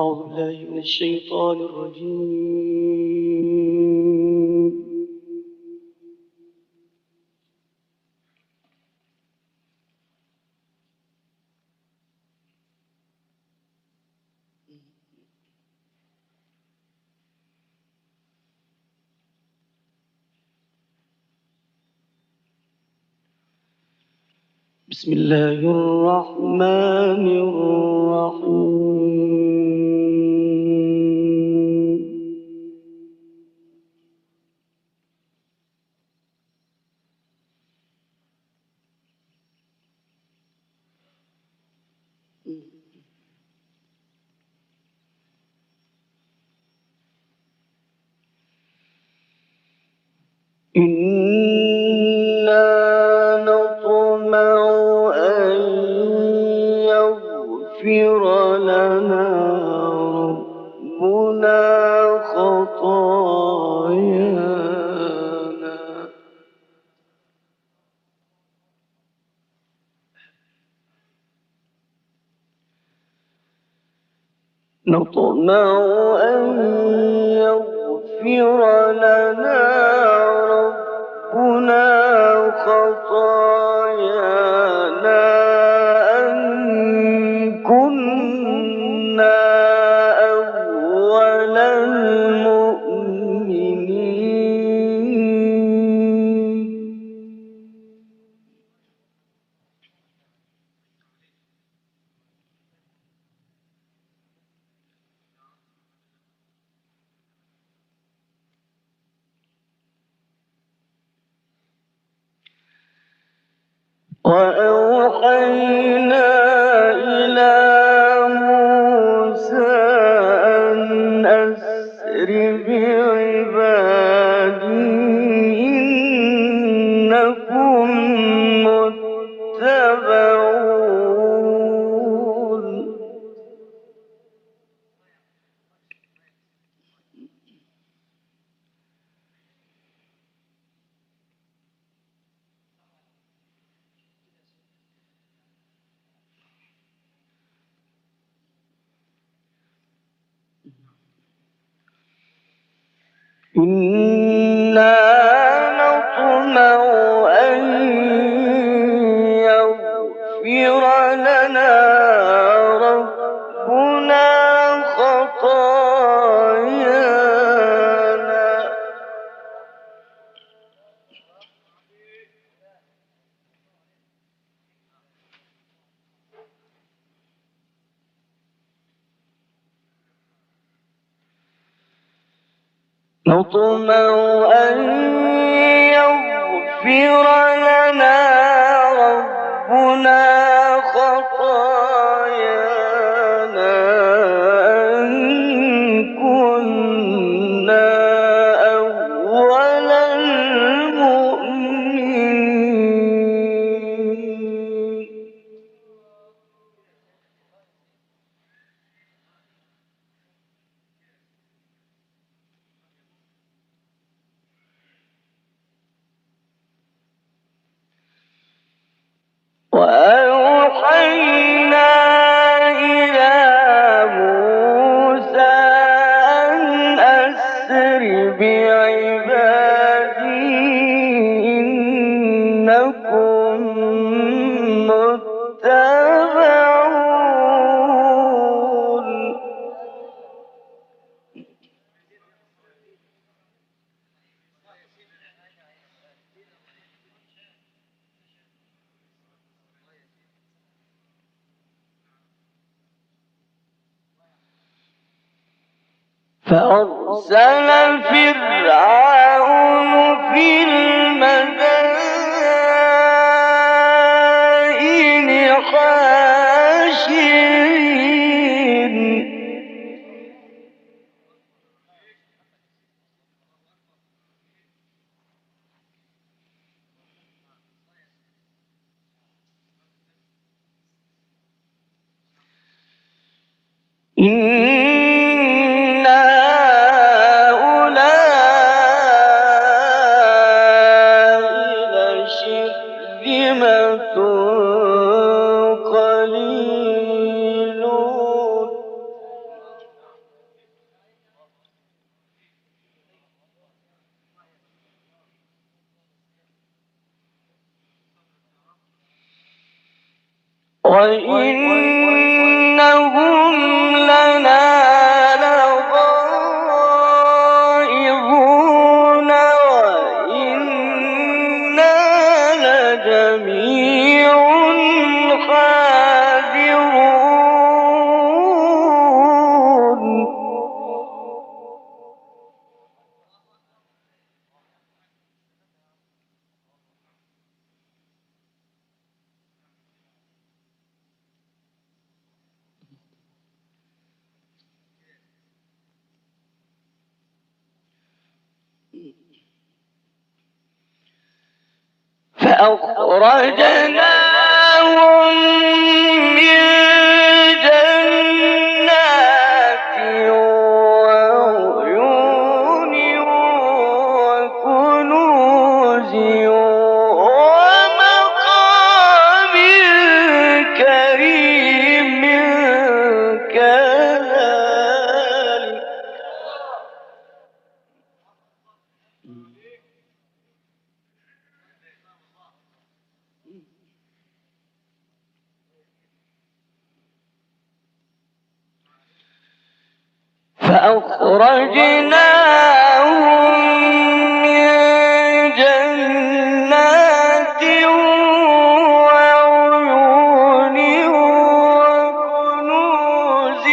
أعوذ بالله من الشيطان الرجيم. بسم الله الرحمن الرحيم. إنا نطمع أن يغفر لنا ربنا خطايانا نطمع أن يغفر لنا ربنا خطايانا أن كنا أول المؤمنين. وأوحينا إلى موسى أن أسر بعبادي إنكم متبعون. إنا نطمع أن يغفر لنا ربنا خطايانا نطمع أن يغفر لنا ربنا خطايانا أن كنا أول المؤمنين. وأوحينا إلى موسى أن أسر بعبادي إنكم متبعون. فأرسل فرعون في المدائن حاشرين إن هؤلاء لشرذمة قليلون وإنهم لنا لغائظون وإنا لجميع حاذرون فأخرجناهم من جنات وعيون وكنوز ومقام كريم كذلك فأخرجناهم من جنات وعيون وكنوز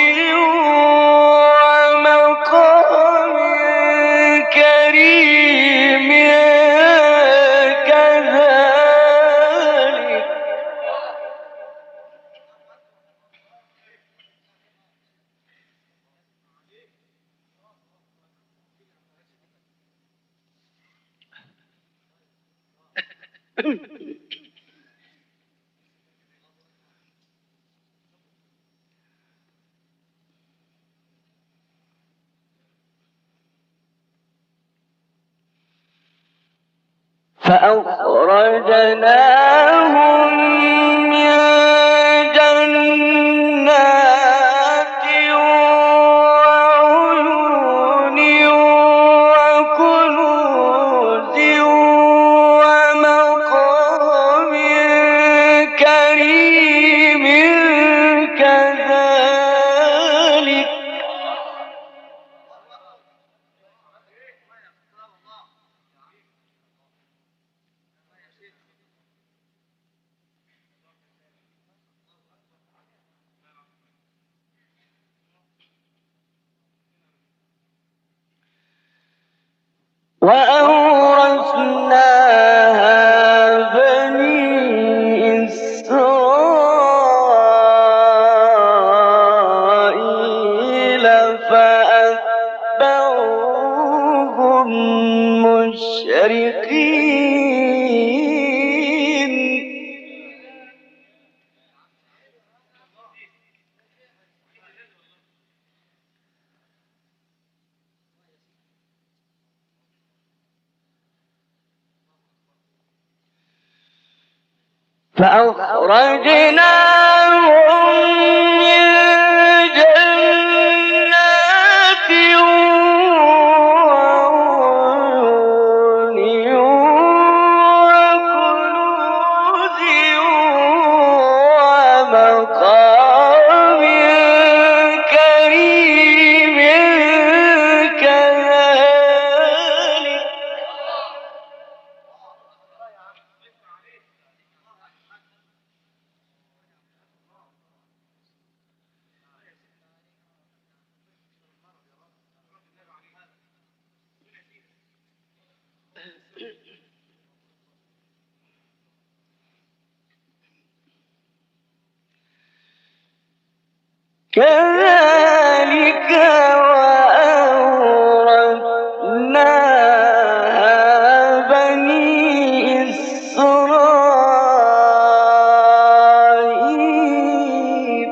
ومقام كريم كذلك فأخرجناهم من جنات وعيون وكنوز ومقام كريم كذلك وأورثناها بني إسرائيل فأتبعوهم مشرقين فأخرجناهم من جنات وعيون وكنوز ومقام كريم كذلك كذلك وأورثناها بني إسرائيل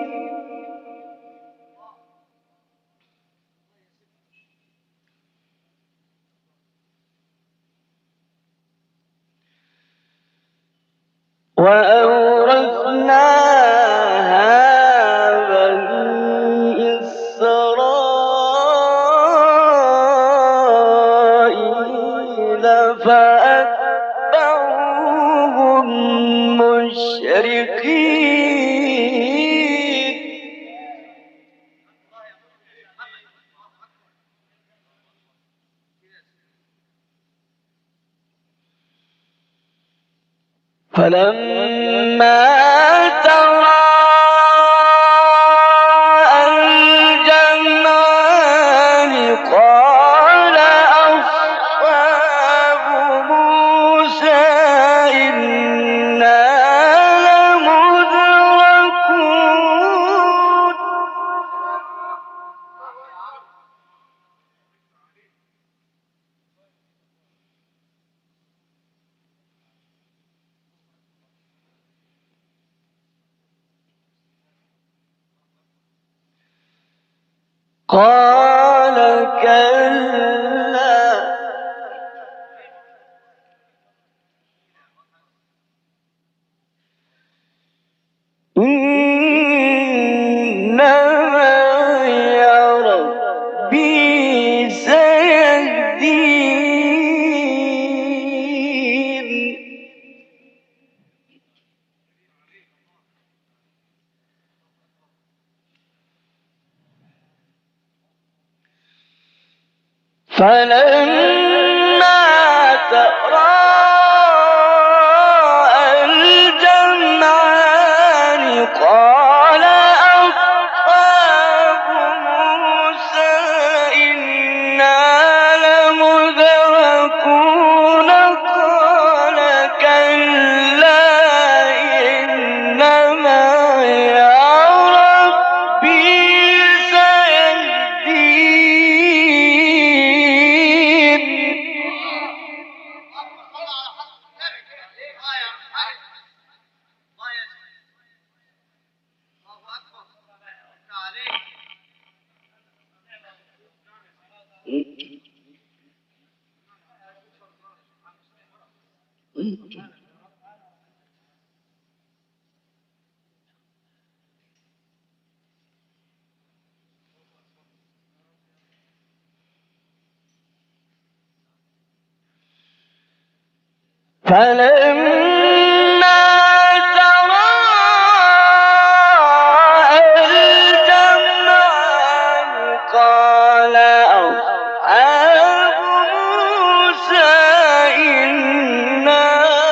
فأتبعوهم مشرقين فلما تراءى الجمعان قال أصحاب موسى إنا لمدركون قال كلا إن معي ربي سيهدين فلما تراءى الجمعان قال أصحاب موسى إنا لمدركون قال كلا إن معي ربي سيهدين فلما تراءى الجمعان قال أصحاب موسى إنا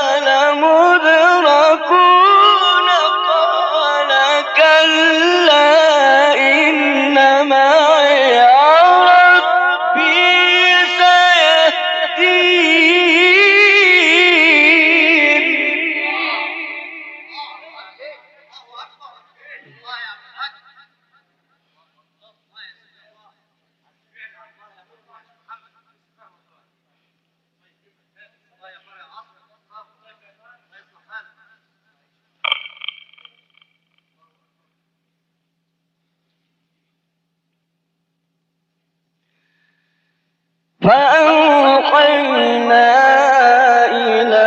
لمدركون قال كلا إن معي ربي سيهدين فأوحينا إلى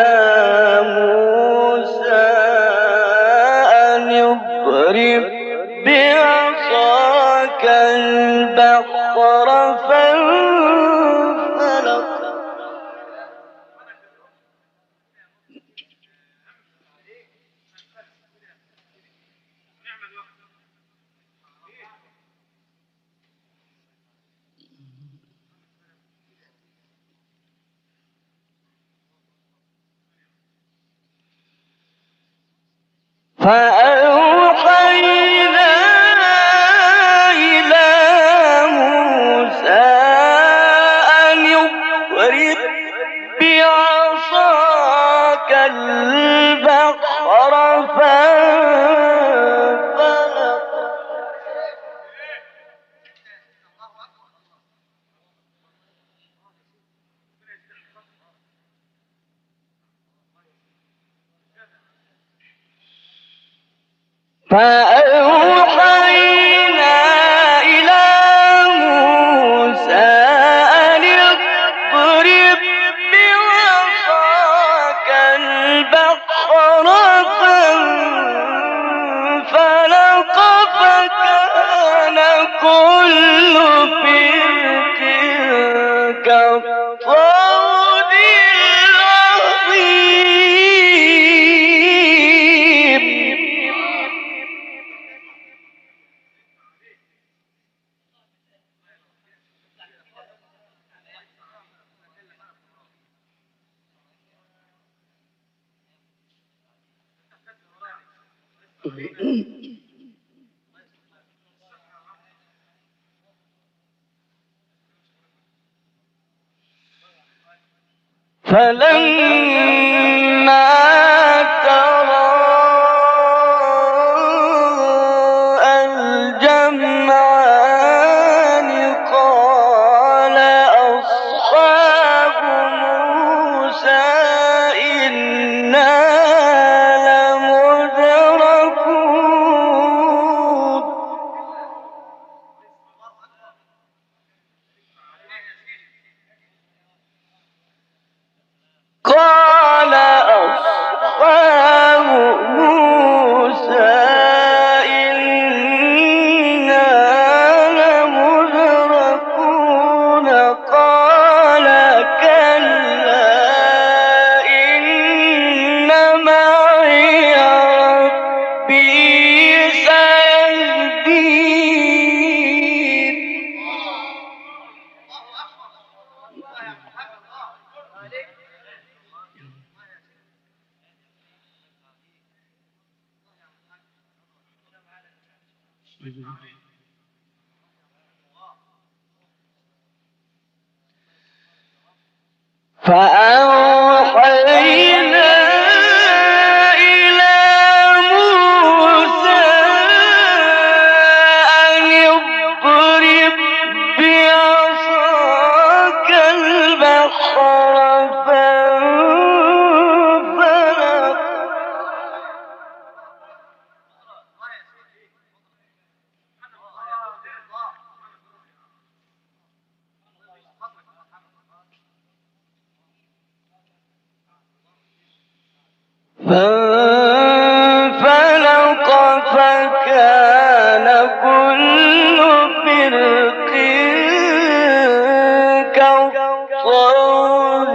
موسى أن اضرب بعصاك البحر فانفلق فأوحينا إلى موسى أن اضرب بعصاك البحر فانفلق فأوحينا إلى موسى أن اضرب بعصاك البحر فانفلق فكان كل فرق كالطود العظيم فلما تراءى الجمعان قال أصحاب موسى إنا لمدركون قال أصحاب موسى إنا لمدركون قال كلا إن معي ربي سيهدين فأوحينا إلى موسى أن اضرب بعصاك البحر فانفلق فكان كل فرق كالطود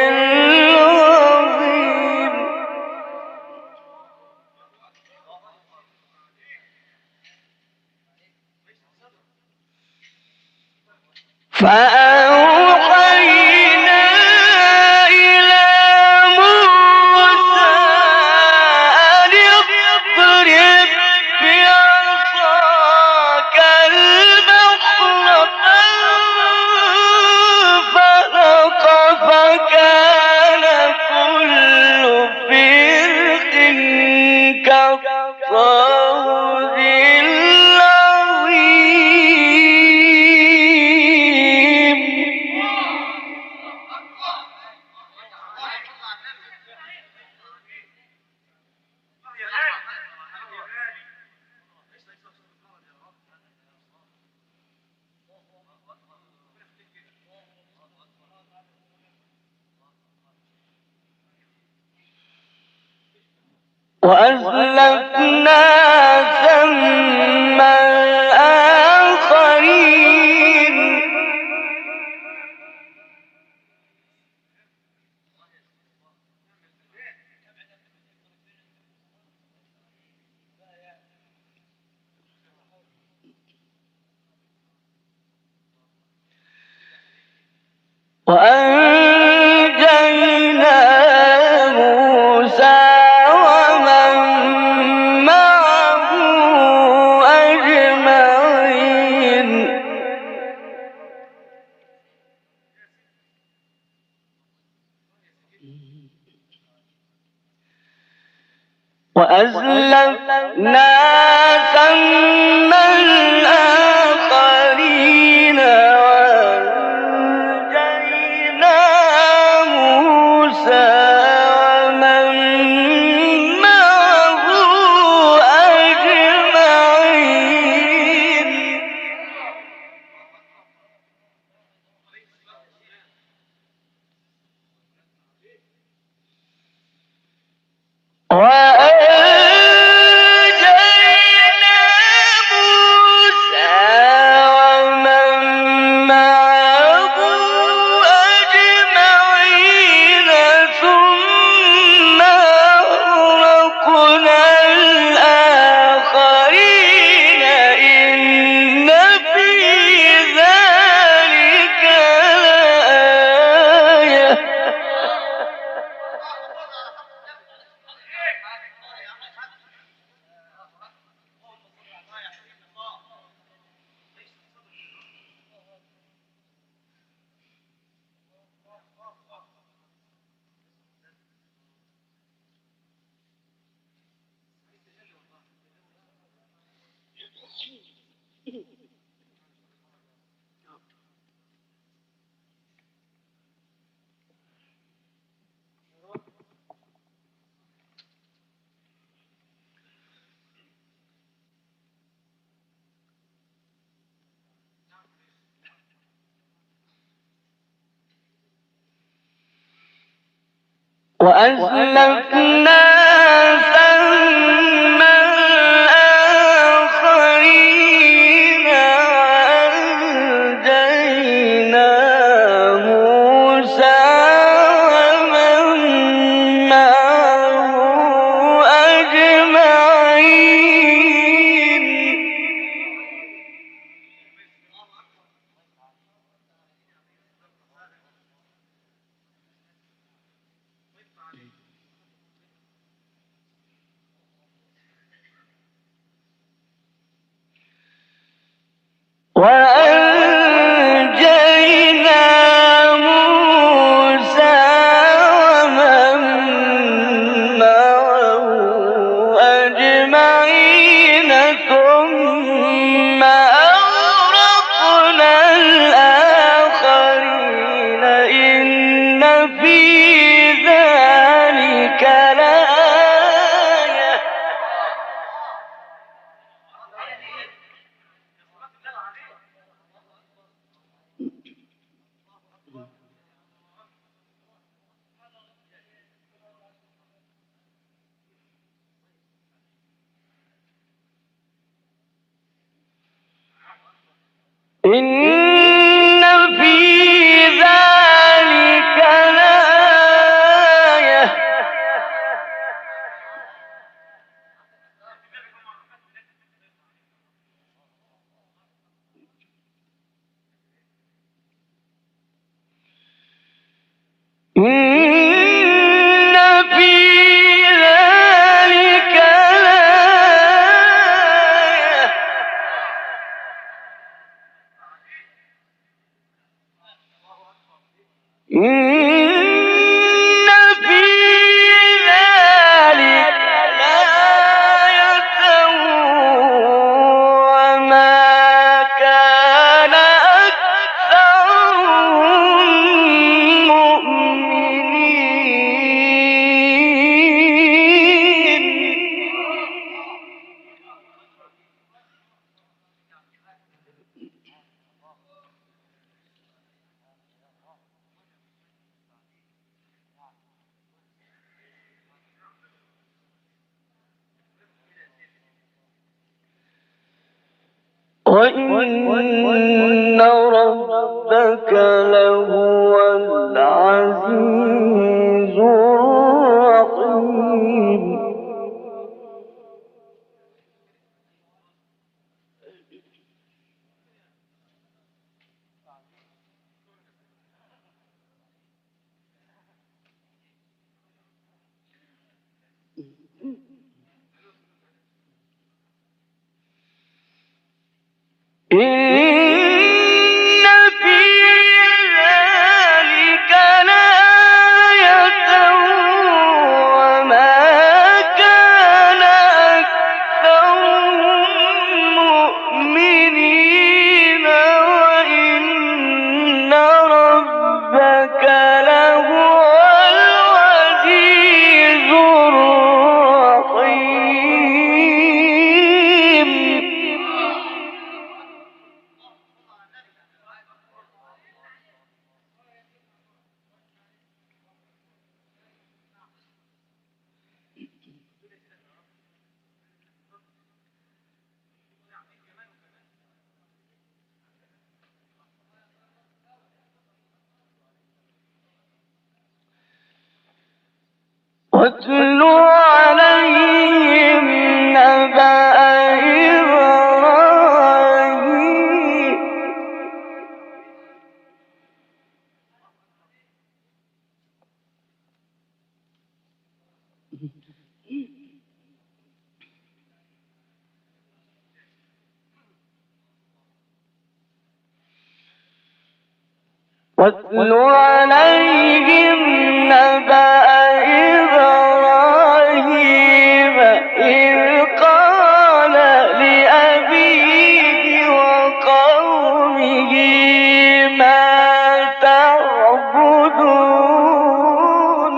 العظيم فأوحينا إلى موسى أن اضرب بعصاك البحر فانفلق فكان كل فرق كالطود العظيم وأزلفنا ثم الآخرين وأنجينا موسى ومن معه أجمعين وأزلفنا ثم الآخرين وأنجينا موسى ومن معه أجمعين وأنجينا موسى ومن معه أجمعين ثم أغرقنا الآخرين إن في ذلك لآية وأزلفنا ثم الآخرين وأنجينا موسى ومن معه أجمعين. وأنجينا موسى ومن معه أجمعين ثم أغرقنا الآخرين إن في ذلك لآية. إن في ذلك لآية. إن في ذلك لآية. إن في ذلك لآية وما كان أكثرهم مؤمنين. وإن ربك لهو العزيز الرحيم. إن في ذلك لآية وما كان أكثرهم مؤمنين وإن ربك لهو العزيز الرحيم. واتل عليهم نبأ إبراهيم. واتل عليهم نبأ إبراهيم إذ قال لأبيه وقومه ما تعبدون.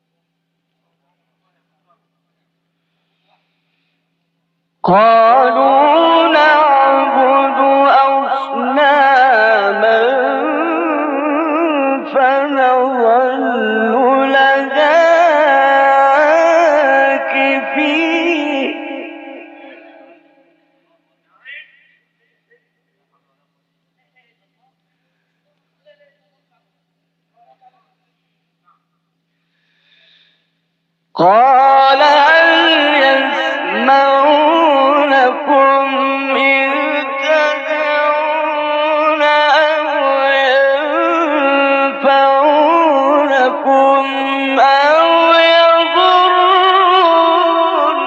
قالوا قال هل يسمعونكم إذ تدعون أو ينفعونكم أو يضرون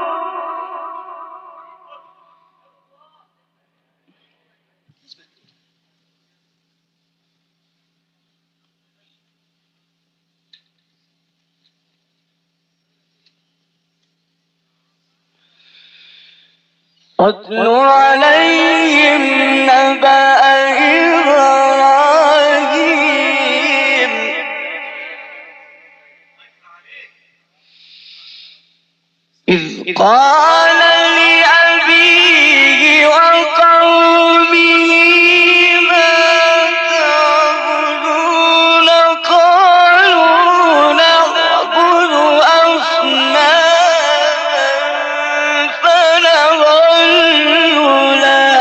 واتل عليهم نبأ إبراهيم إذ قال لأبيه وقومه ما تعبدون قالوا نعبد أصناما فنظل لها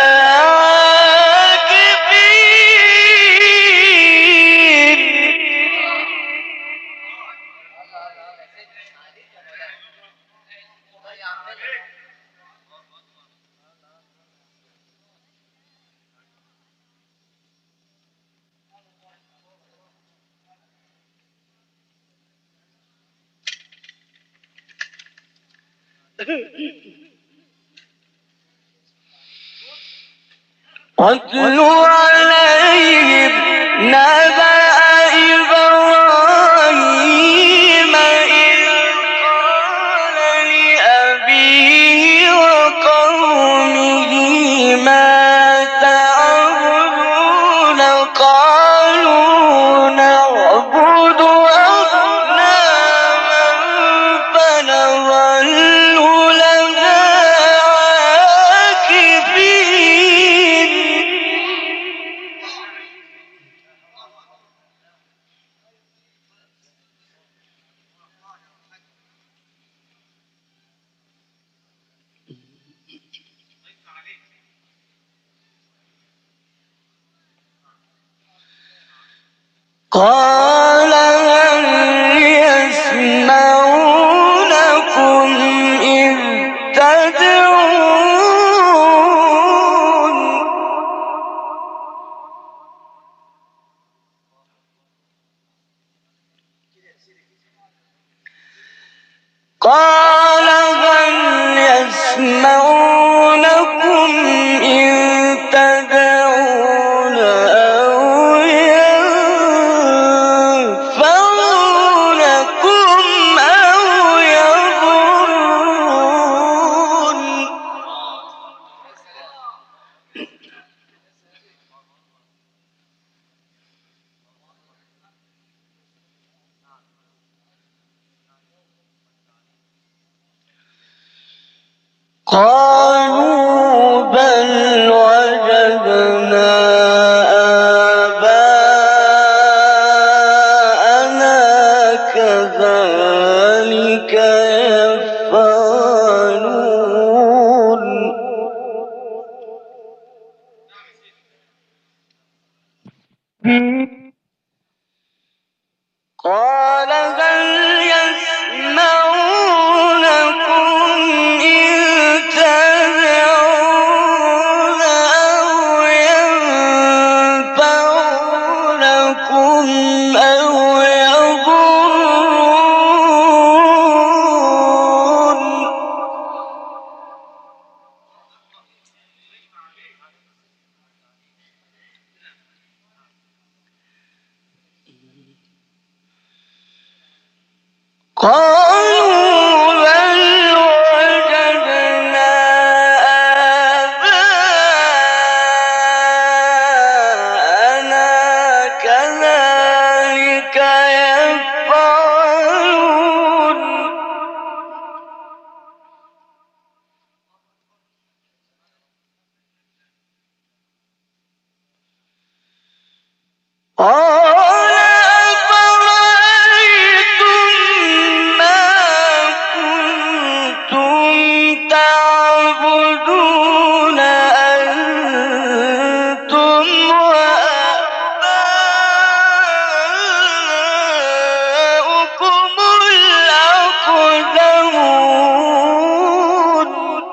عاكفين واتل عليهم نبأ إبراهيم إذ قال لأبيه وقومه ما تعبدون قالوا نعبد أصناما فنظل لها عاكفين قال هل يسمعونكم إذ تدعون قال هل يسمعونكم إذ تدعون أو ينفعونكم أو يضرون قالوا بل وجدنا آباءنا كذلك يفعلون قال هل يسمعونكم إذ تدعون أو ينفعونكم أو يضرون قالوا بل وجدنا آباءنا كذلك يفعلون قال أفرأيتم ما أقدمون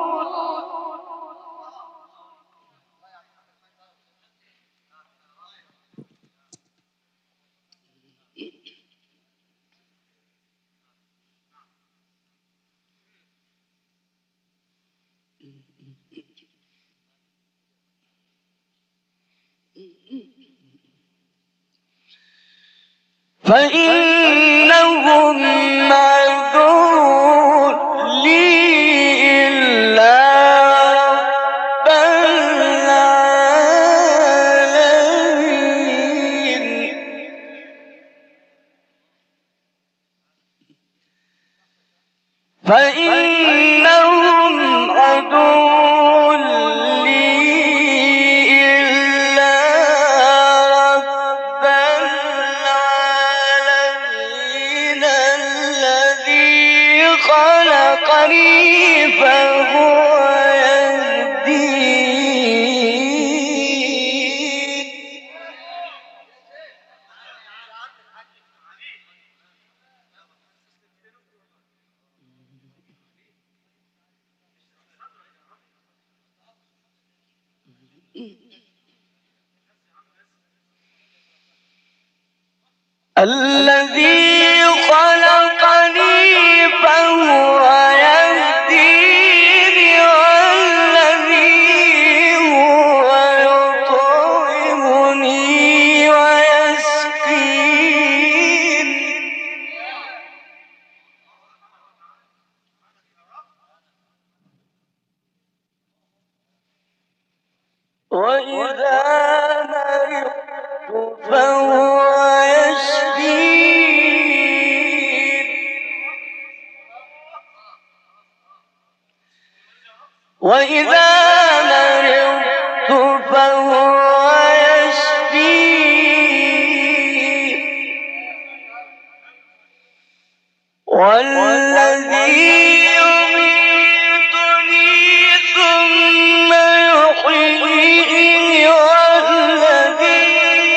فإنهم عدو لي إلا رب العالمين فإنهم عدو لي إلا رب العالمين الذي خلقني فهو يهدين الذي خلقني فهو يهديني والذي هو يطعمني ويسقين وإذا مرضت فهو يشفين وإذا مرضت فهو يشفين والذي يميتني ثم يحييني والذي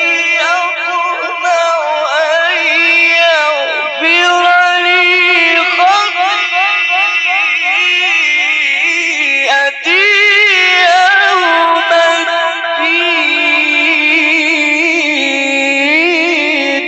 أطمع أن يغفر لي خطيئتي يوم الدين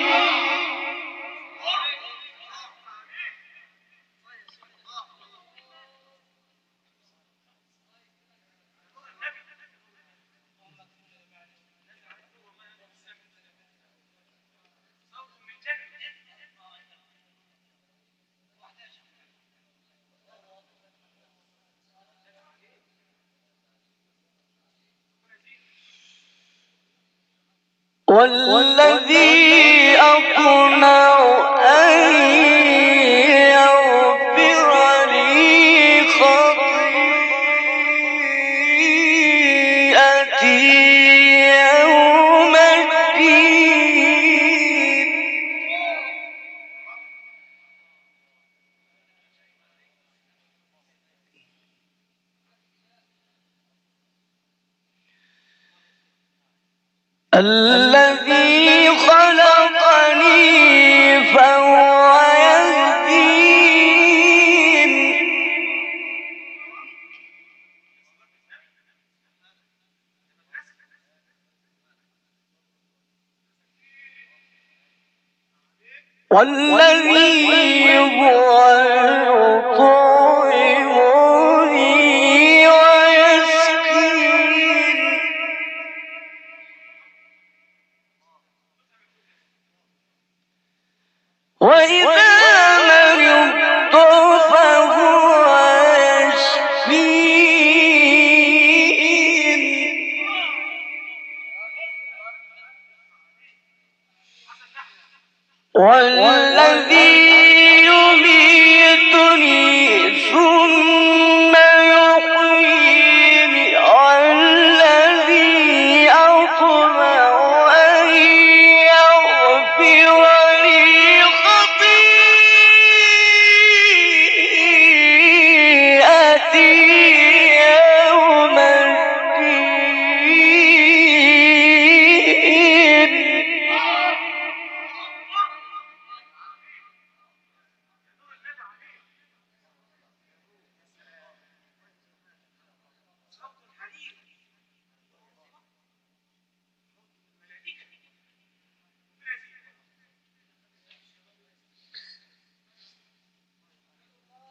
والذي أطمع أن يغفر لي خطيئتي يوم الدين الذي خلقني فهو يهدين والذي هو يطعمني ويسقين وإذا مرضت فهو يشفين والذي يميتني ثم يحييني والذي أطمع أن يغفر لي خطيئتي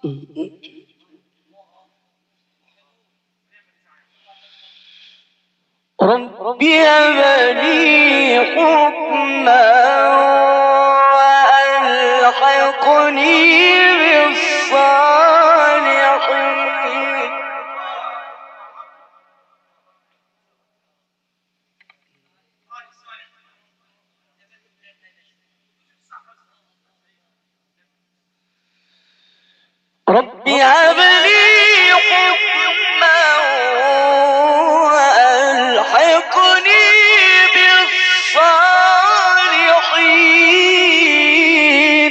رب هب لي حكما وألحقني بالصالحين. رب هب لي حكما وألحقني بالصالحين.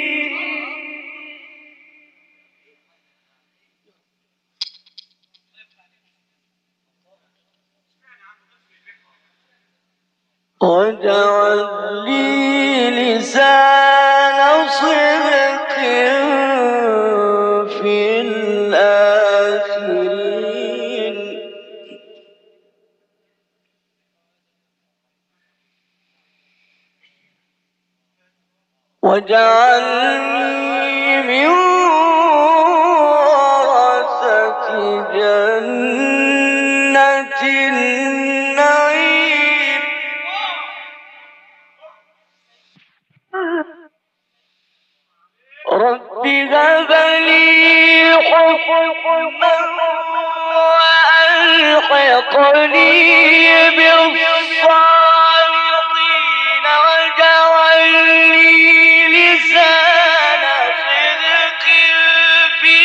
واجعل لي لسان صدق في الآخرين. واجعلني من ورثة جنة النعيم. رب هب لي حكما وألحقني بالصالحين. واجعل لي لسان صدق في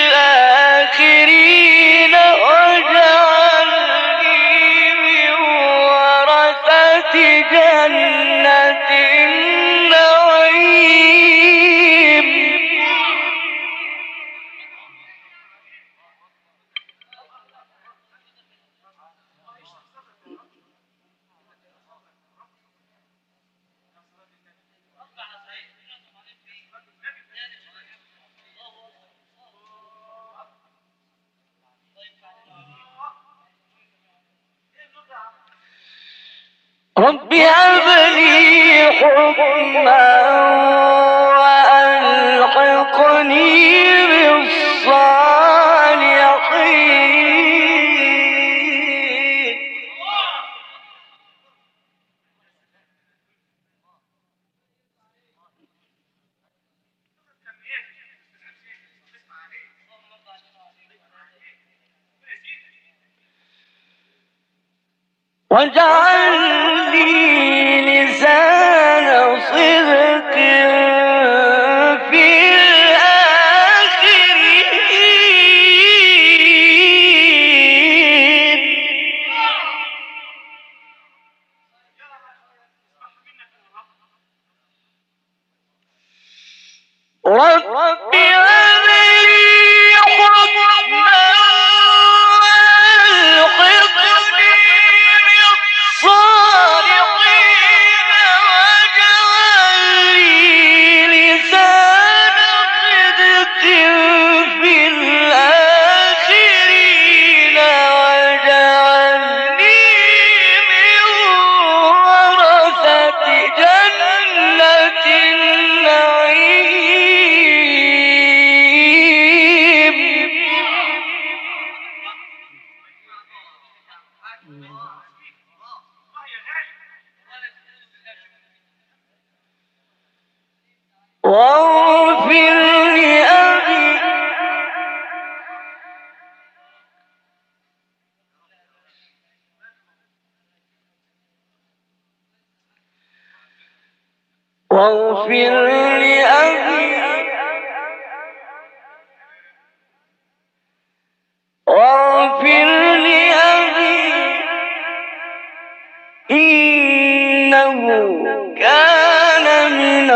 الآخرين. واجعلني من ورثة جنة النعيم. رب هب لي حكما وألحقني بالصالحين. واجعل لي لسان صدق في الآخرين. رب هب لي حكما وألحقني بالصالحين. واجعل لي لسان صدق في الآخرين. واجعلني من ورثة جنة النعيم. واغفر لأبي واغفر لأبي واغفر لأبي إنه كان من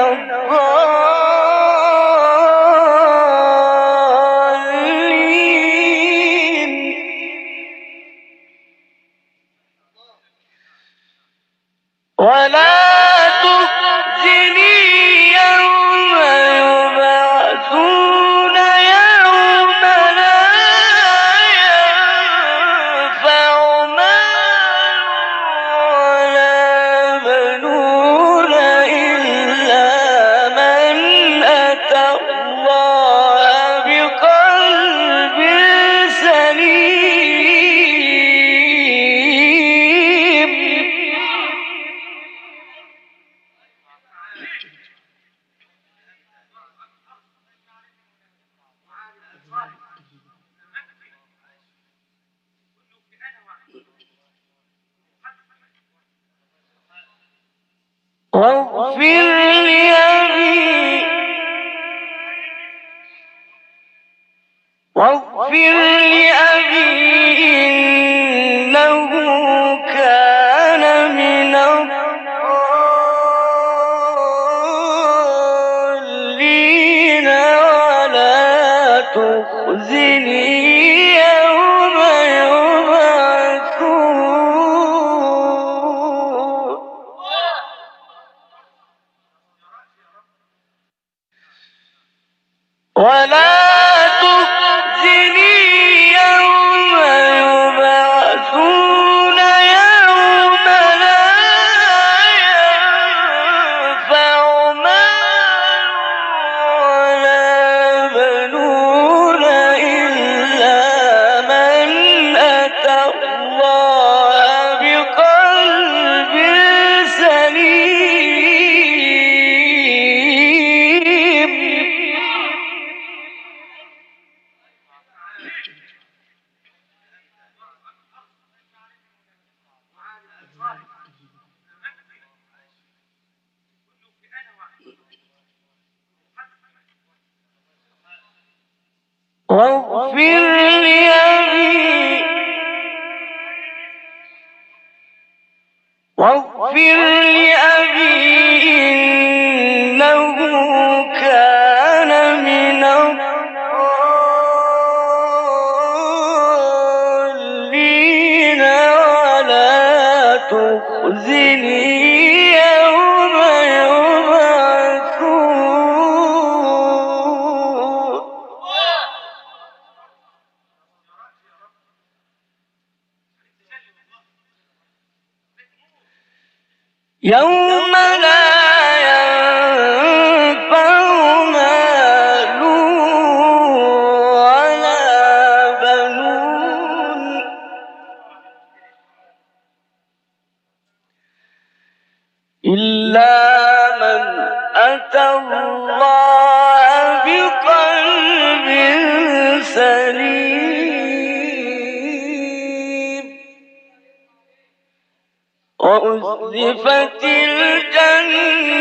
الضالين. ولا تخزني يوم واغفر لأبي إنه كان من الضالين ولا تخزني يوم يبعثون ولا واغفر لأبي إنه كان من الضالين ولا تخزني يوم يبعثون يوم لا ينفع مال ولا بنون إلا من أتى الله بقلب سليم وأزلفت الجنة